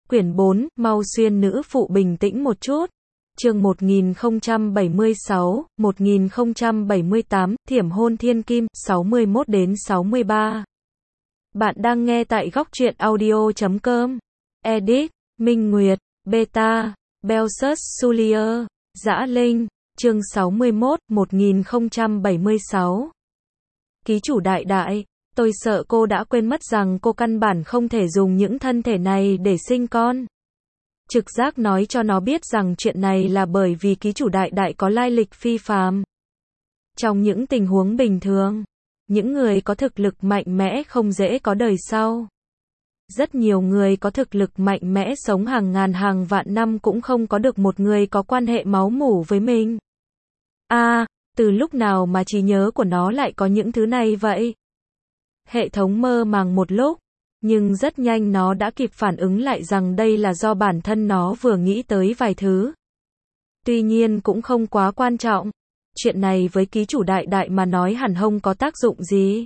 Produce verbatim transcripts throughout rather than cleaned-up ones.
Quyển bốn, mau xuyên nữ phụ bình tĩnh một chút. Chương một nghìn không trăm bảy mươi sáu, một nghìn không trăm bảy mươi tám, Thiểm hôn thiên kim, sáu mươi mốt đến sáu mươi ba. Bạn đang nghe tại góc truyện audio chấm com. Edit, Minh Nguyệt, Beta, Belsus Sulier, Dã Linh, chương sáu mươi mốt, một nghìn không trăm bảy mươi sáu. Ký chủ đại đại, tôi sợ cô đã quên mất rằng cô căn bản không thể dùng những thân thể này để sinh con. Trực giác nói cho nó biết rằng chuyện này là bởi vì ký chủ đại đại có lai lịch phi phàm. Trong những tình huống bình thường, những người có thực lực mạnh mẽ không dễ có đời sau. Rất nhiều người có thực lực mạnh mẽ sống hàng ngàn hàng vạn năm cũng không có được một người có quan hệ máu mủ với mình. À, từ lúc nào mà trí nhớ của nó lại có những thứ này vậy? Hệ thống mơ màng một lúc, nhưng rất nhanh nó đã kịp phản ứng lại rằng đây là do bản thân nó vừa nghĩ tới vài thứ. Tuy nhiên cũng không quá quan trọng. Chuyện này với ký chủ đại đại mà nói hẳn không có tác dụng gì.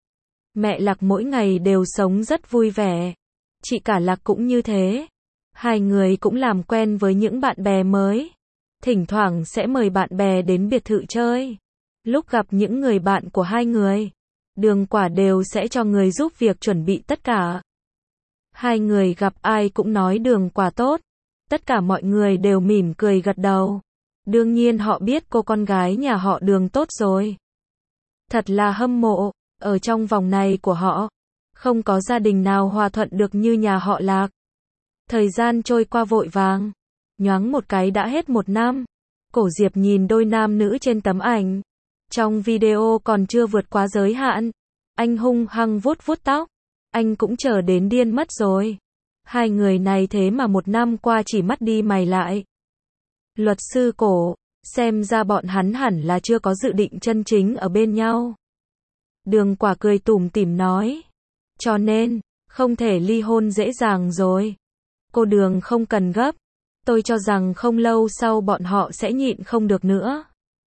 Mẹ Lạc mỗi ngày đều sống rất vui vẻ. Chị cả Lạc cũng như thế. Hai người cũng làm quen với những bạn bè mới. Thỉnh thoảng sẽ mời bạn bè đến biệt thự chơi. Lúc gặp những người bạn của hai người, Đường Quả đều sẽ cho người giúp việc chuẩn bị tất cả. Hai người gặp ai cũng nói Đường Quả tốt. Tất cả mọi người đều mỉm cười gật đầu. Đương nhiên họ biết cô con gái nhà họ Đường tốt rồi. Thật là hâm mộ, ở trong vòng này của họ, không có gia đình nào hòa thuận được như nhà họ Lạc. Thời gian trôi qua vội vàng, nhoáng một cái đã hết một năm. Cổ Diệp nhìn đôi nam nữ trên tấm ảnh. Trong video còn chưa vượt quá giới hạn. Anh hung hăng vuốt vuốt tóc. Anh cũng chờ đến điên mất rồi. Hai người này thế mà một năm qua chỉ mắt đi mày lại. Luật sư Cổ, xem ra bọn hắn hẳn là chưa có dự định chân chính ở bên nhau. Đường Quả cười tủm tỉm nói. Cho nên, không thể ly hôn dễ dàng rồi. Cô Đường không cần gấp. Tôi cho rằng không lâu sau bọn họ sẽ nhịn không được nữa.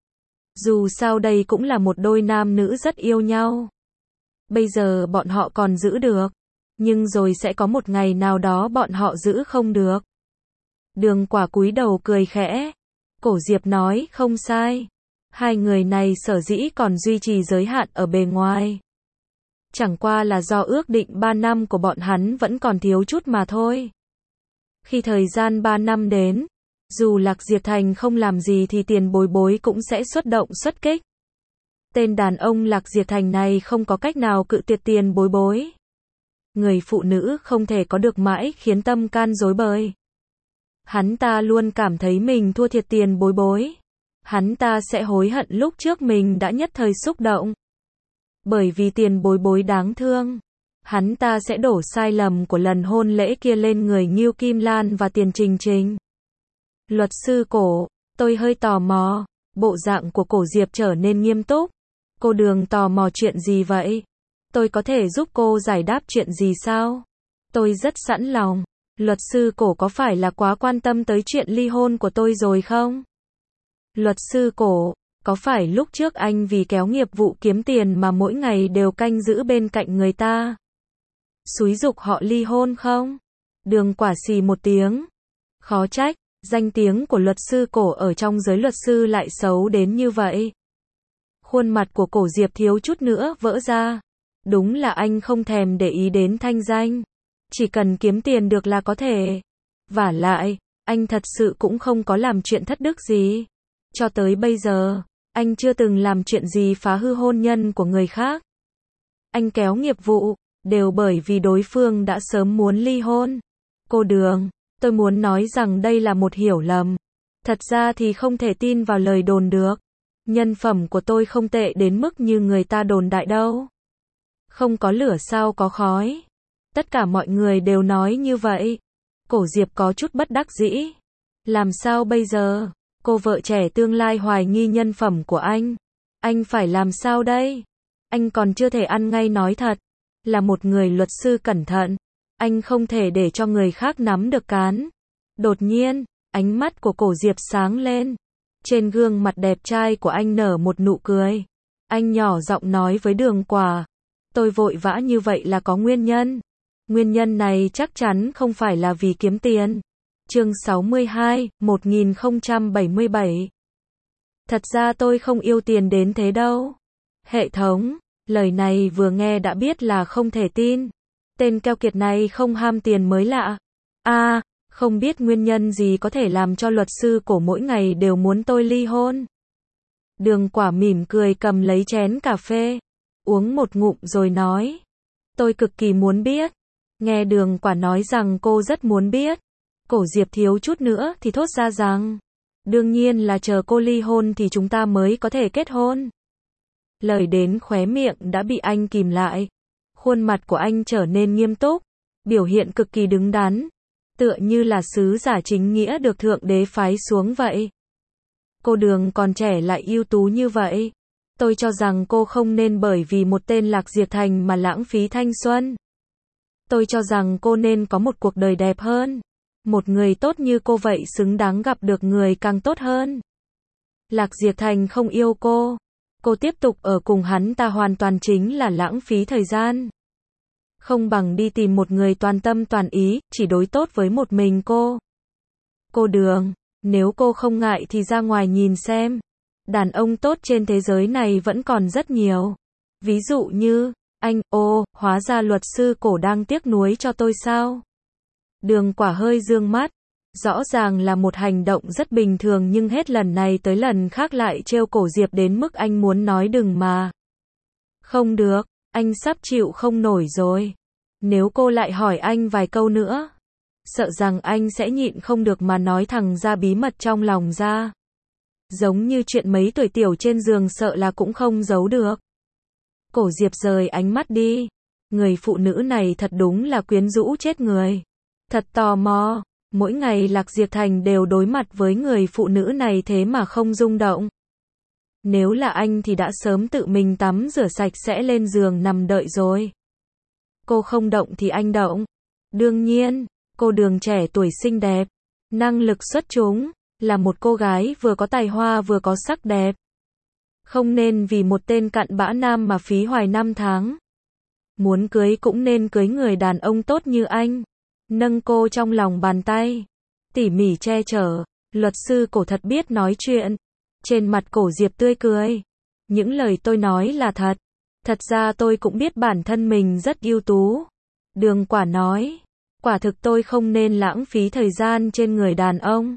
Dù sao đây cũng là một đôi nam nữ rất yêu nhau. Bây giờ bọn họ còn giữ được. Nhưng rồi sẽ có một ngày nào đó bọn họ giữ không được. Đường Quả cúi đầu cười khẽ. Cổ Diệp nói không sai. Hai người này sở dĩ còn duy trì giới hạn ở bề ngoài. Chẳng qua là do ước định ba năm của bọn hắn vẫn còn thiếu chút mà thôi. Khi thời gian ba năm đến, dù Lạc Diệp Thành không làm gì thì tiền bối bối cũng sẽ xuất động xuất kích. Tên đàn ông Lạc Diệp Thành này không có cách nào cự tuyệt tiền bối bối. Người phụ nữ không thể có được mãi khiến tâm can rối bời. Hắn ta luôn cảm thấy mình thua thiệt tiền bối bối. Hắn ta sẽ hối hận lúc trước mình đã nhất thời xúc động. Bởi vì tiền bối bối đáng thương. Hắn ta sẽ đổ sai lầm của lần hôn lễ kia lên người Ngưu Kim Lan và Tiền Trình Trình. Luật sư Cổ, tôi hơi tò mò. Bộ dạng của Cổ Diệp trở nên nghiêm túc. Cô Đường tò mò chuyện gì vậy? Tôi có thể giúp cô giải đáp chuyện gì sao? Tôi rất sẵn lòng. Luật sư Cổ có phải là quá quan tâm tới chuyện ly hôn của tôi rồi không? Luật sư Cổ, có phải lúc trước anh vì kéo nghiệp vụ kiếm tiền mà mỗi ngày đều canh giữ bên cạnh người ta, xúi giục họ ly hôn không? Đường Quả xì một tiếng. Khó trách, danh tiếng của luật sư Cổ ở trong giới luật sư lại xấu đến như vậy. Khuôn mặt của Cổ Diệp thiếu chút nữa vỡ ra. Đúng là anh không thèm để ý đến thanh danh. Chỉ cần kiếm tiền được là có thể. Vả lại, anh thật sự cũng không có làm chuyện thất đức gì. Cho tới bây giờ, anh chưa từng làm chuyện gì phá hư hôn nhân của người khác. Anh kéo nghiệp vụ, đều bởi vì đối phương đã sớm muốn ly hôn. Cô Đường, tôi muốn nói rằng đây là một hiểu lầm. Thật ra thì không thể tin vào lời đồn được. Nhân phẩm của tôi không tệ đến mức như người ta đồn đại đâu. Không có lửa sao có khói. Tất cả mọi người đều nói như vậy. Cổ Diệp có chút bất đắc dĩ. Làm sao bây giờ? Cô vợ trẻ tương lai hoài nghi nhân phẩm của anh. Anh phải làm sao đây? Anh còn chưa thể ăn ngay nói thật. Là một người luật sư cẩn thận. Anh không thể để cho người khác nắm được cán. Đột nhiên, ánh mắt của Cổ Diệp sáng lên. Trên gương mặt đẹp trai của anh nở một nụ cười. Anh nhỏ giọng nói với Đường Quả. Tôi vội vã như vậy là có nguyên nhân. Nguyên nhân này chắc chắn không phải là vì kiếm tiền. Chương sáu mươi hai, một nghìn không trăm bảy mươi bảy. Thật ra tôi không yêu tiền đến thế đâu. Hệ thống, lời này vừa nghe đã biết là không thể tin. Tên keo kiệt này không ham tiền mới lạ. À, không biết nguyên nhân gì có thể làm cho luật sư cổ mỗi ngày đều muốn tôi ly hôn. Đường Quả mỉm cười cầm lấy chén cà phê, uống một ngụm rồi nói. Tôi cực kỳ muốn biết. Nghe Đường Quả nói rằng cô rất muốn biết. Cổ Diệp thiếu chút nữa thì thốt ra rằng, đương nhiên là chờ cô ly hôn thì chúng ta mới có thể kết hôn. Lời đến khóe miệng đã bị anh kìm lại. Khuôn mặt của anh trở nên nghiêm túc, biểu hiện cực kỳ đứng đắn, tựa như là sứ giả chính nghĩa được Thượng Đế phái xuống vậy. Cô Đường còn trẻ lại ưu tú như vậy. Tôi cho rằng cô không nên bởi vì một tên Lạc Diệp Thành mà lãng phí thanh xuân. Tôi cho rằng cô nên có một cuộc đời đẹp hơn. Một người tốt như cô vậy xứng đáng gặp được người càng tốt hơn. Lạc Diệp Thành không yêu cô. Cô tiếp tục ở cùng hắn ta hoàn toàn chính là lãng phí thời gian. Không bằng đi tìm một người toàn tâm toàn ý, chỉ đối tốt với một mình cô. Cô Đường, nếu cô không ngại thì ra ngoài nhìn xem. Đàn ông tốt trên thế giới này vẫn còn rất nhiều. Ví dụ như, anh, ô, hóa ra luật sư cổ đang tiếc nuối cho tôi sao? Đường Quả hơi dương mắt. Rõ ràng là một hành động rất bình thường nhưng hết lần này tới lần khác lại trêu Cổ Diệp đến mức anh muốn nói đừng mà. Không được, anh sắp chịu không nổi rồi. Nếu cô lại hỏi anh vài câu nữa, sợ rằng anh sẽ nhịn không được mà nói thẳng ra bí mật trong lòng ra. Giống như chuyện mấy tuổi tiểu trên giường sợ là cũng không giấu được. Cổ Diệp rời ánh mắt đi. Người phụ nữ này thật đúng là quyến rũ chết người. Thật tò mò. Mỗi ngày Lạc Diệp Thành đều đối mặt với người phụ nữ này thế mà không rung động. Nếu là anh thì đã sớm tự mình tắm rửa sạch sẽ lên giường nằm đợi rồi. Cô không động thì anh động. Đương nhiên, cô Đường trẻ tuổi xinh đẹp, năng lực xuất chúng, là một cô gái vừa có tài hoa vừa có sắc đẹp. Không nên vì một tên cặn bã nam mà phí hoài năm tháng. Muốn cưới cũng nên cưới người đàn ông tốt như anh. Nâng cô trong lòng bàn tay, tỉ mỉ che chở. Luật sư Cổ thật biết nói chuyện. Trên mặt Cổ Diệp tươi cười. Những lời tôi nói là thật. Thật ra tôi cũng biết bản thân mình rất ưu tú. Đường Quả nói, quả thực tôi không nên lãng phí thời gian trên người đàn ông.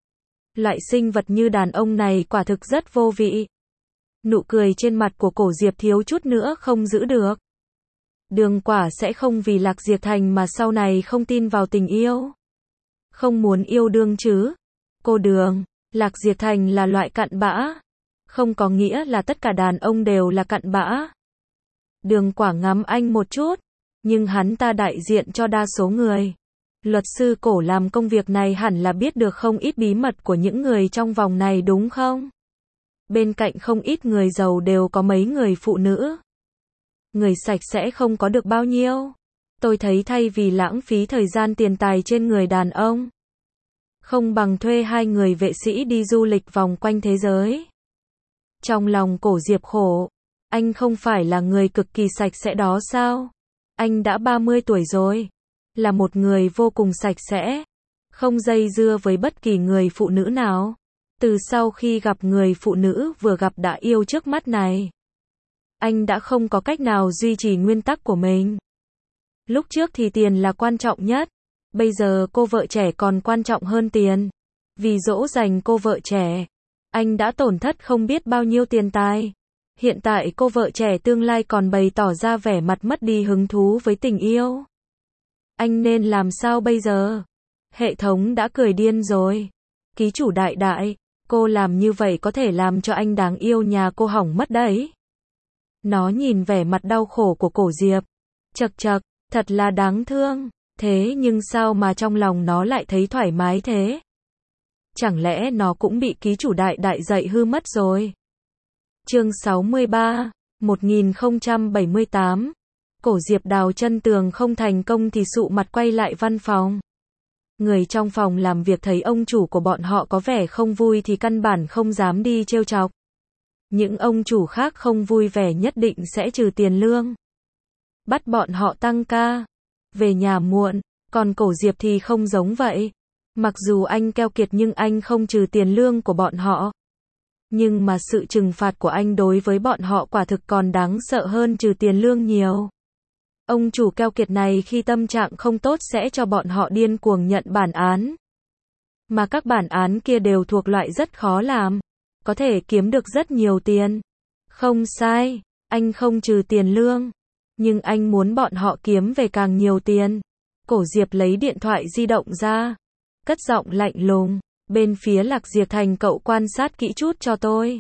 Loại sinh vật như đàn ông này quả thực rất vô vị. Nụ cười trên mặt của Cổ Diệp thiếu chút nữa không giữ được. Đường Quả sẽ không vì Lạc Diệp Thành mà sau này không tin vào tình yêu. Không muốn yêu đương chứ. Cô Đường, Lạc Diệp Thành là loại cặn bã. Không có nghĩa là tất cả đàn ông đều là cặn bã. Đường Quả ngắm anh một chút. Nhưng hắn ta đại diện cho đa số người. Luật sư Cổ làm công việc này hẳn là biết được không ít bí mật của những người trong vòng này đúng không? Bên cạnh không ít người giàu đều có mấy người phụ nữ. Người sạch sẽ không có được bao nhiêu. Tôi thấy thay vì lãng phí thời gian tiền tài trên người đàn ông, không bằng thuê hai người vệ sĩ đi du lịch vòng quanh thế giới. Trong lòng Cổ Diệp khổ. Anh không phải là người cực kỳ sạch sẽ đó sao? Anh đã ba mươi tuổi rồi. Là một người vô cùng sạch sẽ. Không dây dưa với bất kỳ người phụ nữ nào. Từ sau khi gặp người phụ nữ vừa gặp đã yêu trước mắt này, anh đã không có cách nào duy trì nguyên tắc của mình. Lúc trước thì tiền là quan trọng nhất. Bây giờ cô vợ trẻ còn quan trọng hơn tiền. Vì dỗ dành cô vợ trẻ, anh đã tổn thất không biết bao nhiêu tiền tài. Hiện tại cô vợ trẻ tương lai còn bày tỏ ra vẻ mặt mất đi hứng thú với tình yêu. Anh nên làm sao bây giờ? Hệ thống đã cười điên rồi. Ký chủ đại đại, cô làm như vậy có thể làm cho anh đáng yêu nhà cô hỏng mất đấy. Nó nhìn vẻ mặt đau khổ của Cổ Diệp. Chậc chậc, thật là đáng thương. Thế nhưng sao mà trong lòng nó lại thấy thoải mái thế? Chẳng lẽ nó cũng bị ký chủ đại đại dạy hư mất rồi? Chương sáu mươi ba, một nghìn không trăm bảy mươi tám. Cổ Diệp đào chân tường không thành công thì sụ mặt quay lại văn phòng. Người trong phòng làm việc thấy ông chủ của bọn họ có vẻ không vui thì căn bản không dám đi trêu chọc. Những ông chủ khác không vui vẻ nhất định sẽ trừ tiền lương, bắt bọn họ tăng ca. về nhà muộn, còn Cổ Diệp thì không giống vậy. Mặc dù anh keo kiệt nhưng anh không trừ tiền lương của bọn họ. Nhưng mà sự trừng phạt của anh đối với bọn họ quả thực còn đáng sợ hơn trừ tiền lương nhiều. Ông chủ keo kiệt này khi tâm trạng không tốt sẽ cho bọn họ điên cuồng nhận bản án. Mà các bản án kia đều thuộc loại rất khó làm, có thể kiếm được rất nhiều tiền. Không sai, anh không trừ tiền lương, nhưng anh muốn bọn họ kiếm về càng nhiều tiền. Cổ Diệp lấy điện thoại di động ra, cất giọng lạnh lùng, bên phía Lạc Diệp Thành cậu quan sát kỹ chút cho tôi.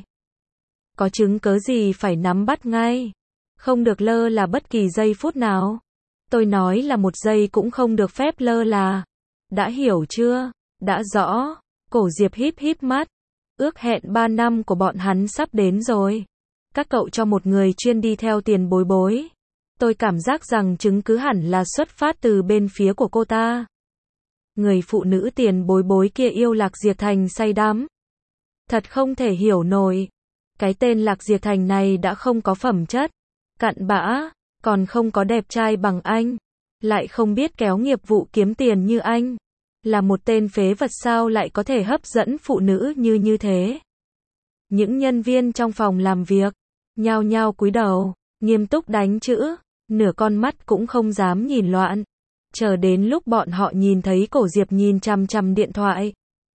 Có chứng cớ gì phải nắm bắt ngay, không được lơ là bất kỳ giây phút nào. Tôi nói là một giây cũng không được phép lơ là. Đã hiểu chưa? Đã rõ. Cổ Diệp híp híp mắt. Ước hẹn ba năm của bọn hắn sắp đến rồi. Các cậu cho một người chuyên đi theo tiền bối bối. Tôi cảm giác rằng chứng cứ hẳn là xuất phát từ bên phía của cô ta. Người phụ nữ tiền bối bối kia yêu Lạc Diệp Thành say đắm. Thật không thể hiểu nổi. Cái tên Lạc Diệp Thành này đã không có phẩm chất, cặn bã, còn không có đẹp trai bằng anh, lại không biết kéo nghiệp vụ kiếm tiền như anh. Là một tên phế vật sao lại có thể hấp dẫn phụ nữ như như thế. Những nhân viên trong phòng làm việc, nhao nhao cúi đầu, nghiêm túc đánh chữ, nửa con mắt cũng không dám nhìn loạn. Chờ đến lúc bọn họ nhìn thấy Cổ Diệp nhìn chằm chằm điện thoại,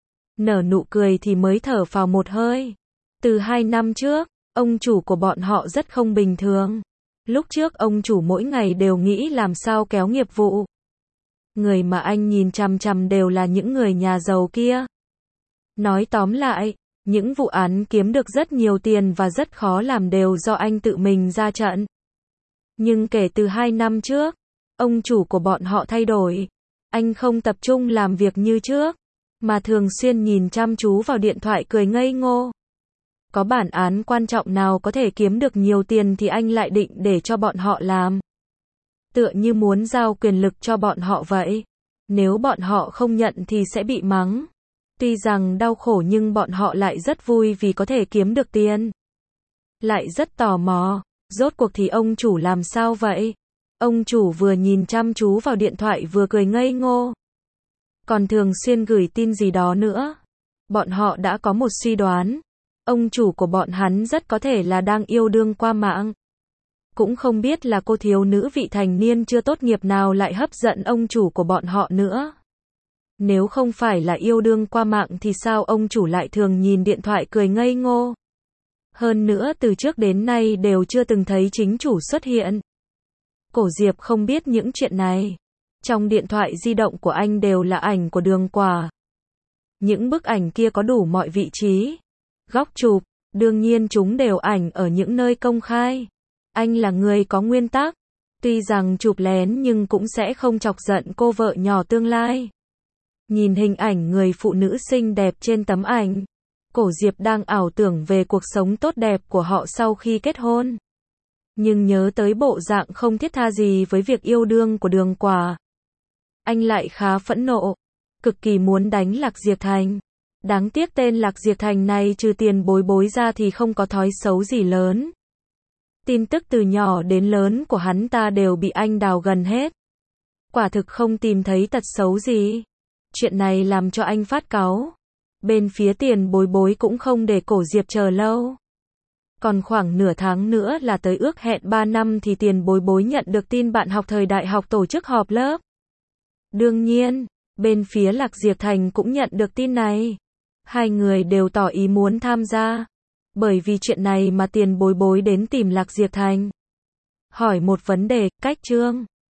nở nụ cười thì mới thở phào một hơi. Từ hai năm trước, ông chủ của bọn họ rất không bình thường. Lúc trước ông chủ mỗi ngày đều nghĩ làm sao kéo nghiệp vụ. Người mà anh nhìn chằm chằm đều là những người nhà giàu kia. Nói tóm lại, những vụ án kiếm được rất nhiều tiền và rất khó làm đều do anh tự mình ra trận. Nhưng kể từ hai năm trước, ông chủ của bọn họ thay đổi. Anh không tập trung làm việc như trước, mà thường xuyên nhìn chăm chú vào điện thoại cười ngây ngô. Có bản án quan trọng nào có thể kiếm được nhiều tiền thì anh lại định để cho bọn họ làm. Tựa như muốn giao quyền lực cho bọn họ vậy. Nếu bọn họ không nhận thì sẽ bị mắng. Tuy rằng đau khổ nhưng bọn họ lại rất vui vì có thể kiếm được tiền. Lại rất tò mò, rốt cuộc thì ông chủ làm sao vậy? Ông chủ vừa nhìn chăm chú vào điện thoại vừa cười ngây ngô. Còn thường xuyên gửi tin gì đó nữa. Bọn họ đã có một suy đoán. Ông chủ của bọn hắn rất có thể là đang yêu đương qua mạng. Cũng không biết là cô thiếu nữ vị thành niên chưa tốt nghiệp nào lại hấp dẫn ông chủ của bọn họ nữa. Nếu không phải là yêu đương qua mạng thì sao ông chủ lại thường nhìn điện thoại cười ngây ngô. Hơn nữa từ trước đến nay đều chưa từng thấy chính chủ xuất hiện. Cổ Diệp không biết những chuyện này. Trong điện thoại di động của anh đều là ảnh của Đường Quả. Những bức ảnh kia có đủ mọi vị trí, góc chụp, đương nhiên chúng đều ảnh ở những nơi công khai. Anh là người có nguyên tắc, tuy rằng chụp lén nhưng cũng sẽ không chọc giận cô vợ nhỏ tương lai. Nhìn hình ảnh người phụ nữ xinh đẹp trên tấm ảnh, Cổ Diệp đang ảo tưởng về cuộc sống tốt đẹp của họ sau khi kết hôn. Nhưng nhớ tới bộ dạng không thiết tha gì với việc yêu đương của Đường Quả, anh lại khá phẫn nộ, cực kỳ muốn đánh Lạc Diệp Thành. Đáng tiếc tên Lạc Diệp Thành này trừ tiền bối bối ra thì không có thói xấu gì lớn. Tin tức từ nhỏ đến lớn của hắn ta đều bị anh đào gần hết. Quả thực không tìm thấy tật xấu gì. Chuyện này làm cho anh phát cáu. Bên phía tiền bối bối cũng không để Cổ Diệp chờ lâu. Còn khoảng nửa tháng nữa là tới ước hẹn ba năm thì tiền bối bối nhận được tin bạn học thời đại học tổ chức họp lớp. Đương nhiên, bên phía Lạc Diệp Thành cũng nhận được tin này. Hai người đều tỏ ý muốn tham gia. Bởi vì chuyện này mà tiền bối bối đến tìm Lạc Diệp Thành. Hỏi một vấn đề, cách Trương